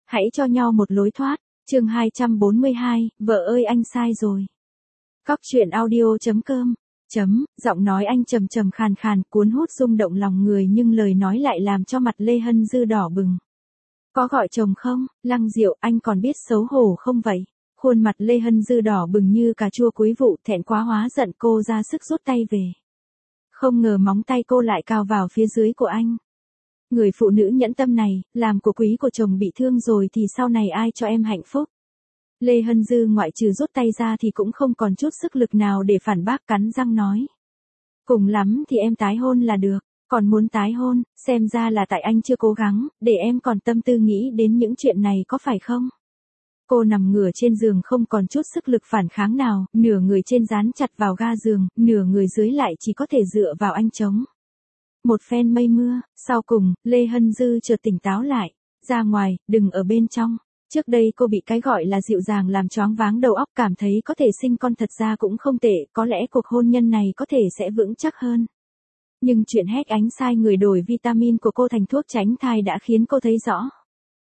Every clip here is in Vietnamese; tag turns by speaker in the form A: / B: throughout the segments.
A: Hãy cho nhau một lối thoát. Chương 242, vợ ơi anh sai rồi. Cóc truyện audio.com. Giọng nói anh trầm trầm khàn khàn, cuốn hút rung động lòng người nhưng lời nói lại làm cho mặt Lê Hân Dư đỏ bừng. Có gọi chồng không, Lăng Diệu, anh còn biết xấu hổ không vậy? Khuôn mặt Lê Hân Dư đỏ bừng như cà chua cuối vụ, thẹn quá hóa giận, cô ra sức rút tay về. Không ngờ móng tay cô lại cào vào phía dưới của anh. Người phụ nữ nhẫn tâm này, làm của quý của chồng bị thương rồi thì sau này ai cho em hạnh phúc? Lê Hân Dư ngoại trừ rút tay ra thì cũng không còn chút sức lực nào để phản bác, cắn răng nói. Cùng lắm thì em tái hôn là được, còn muốn tái hôn, xem ra là tại anh chưa cố gắng, để em còn tâm tư nghĩ đến những chuyện này có phải không? Cô nằm ngửa trên giường không còn chút sức lực phản kháng nào, nửa người trên dán chặt vào ga giường, nửa người dưới lại chỉ có thể dựa vào anh chống. Một phen mây mưa, sau cùng, Lê Hân Dư chợt tỉnh táo lại. Ra ngoài, đừng ở bên trong. Trước đây cô bị cái gọi là dịu dàng làm choáng váng đầu óc, cảm thấy có thể sinh con thật ra cũng không tệ, có lẽ cuộc hôn nhân này có thể sẽ vững chắc hơn. Nhưng chuyện hét ánh sai người đổi vitamin của cô thành thuốc tránh thai đã khiến cô thấy rõ.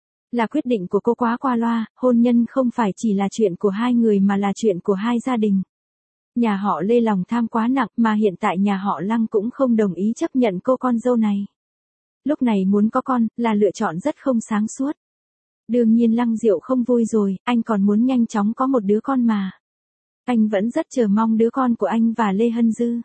A: Là quyết định của cô quá qua loa, hôn nhân không phải chỉ là chuyện của hai người mà là chuyện của hai gia đình. Nhà họ Lê lòng tham quá nặng mà hiện tại nhà họ Lăng cũng không đồng ý chấp nhận cô con dâu này. Lúc này muốn có con là lựa chọn rất không sáng suốt. Đương nhiên Lăng Diệu không vui rồi, anh còn muốn nhanh chóng có một đứa con mà. Anh vẫn rất chờ mong đứa con của anh và Lê Hân Dư.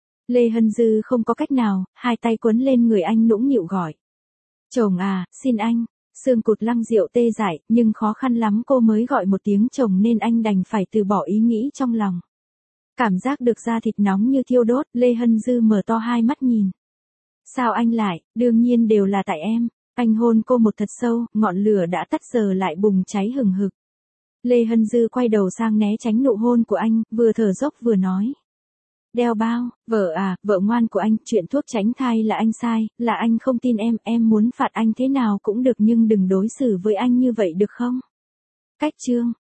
A: Lê Hân Dư không có cách nào, hai tay quấn lên người anh nũng nịu gọi. Chồng à, xin anh. Xương cụt Lăng Diệu tê dại, nhưng khó khăn lắm cô mới gọi một tiếng chồng nên anh đành phải từ bỏ ý nghĩ trong lòng. Cảm giác được da thịt nóng như thiêu đốt, Lê Hân Dư mở to hai mắt nhìn. Sao anh lại, đương nhiên đều là tại em. Anh hôn cô một thật sâu, ngọn lửa đã tắt giờ lại bùng cháy hừng hực. Lê Hân Dư quay đầu sang né tránh nụ hôn của anh, vừa thở dốc vừa nói. Đeo bao, vợ à, vợ ngoan của anh, chuyện thuốc tránh thai là anh sai, là anh không tin em muốn phạt anh thế nào cũng được nhưng đừng đối xử với anh như vậy được không? Cách chương.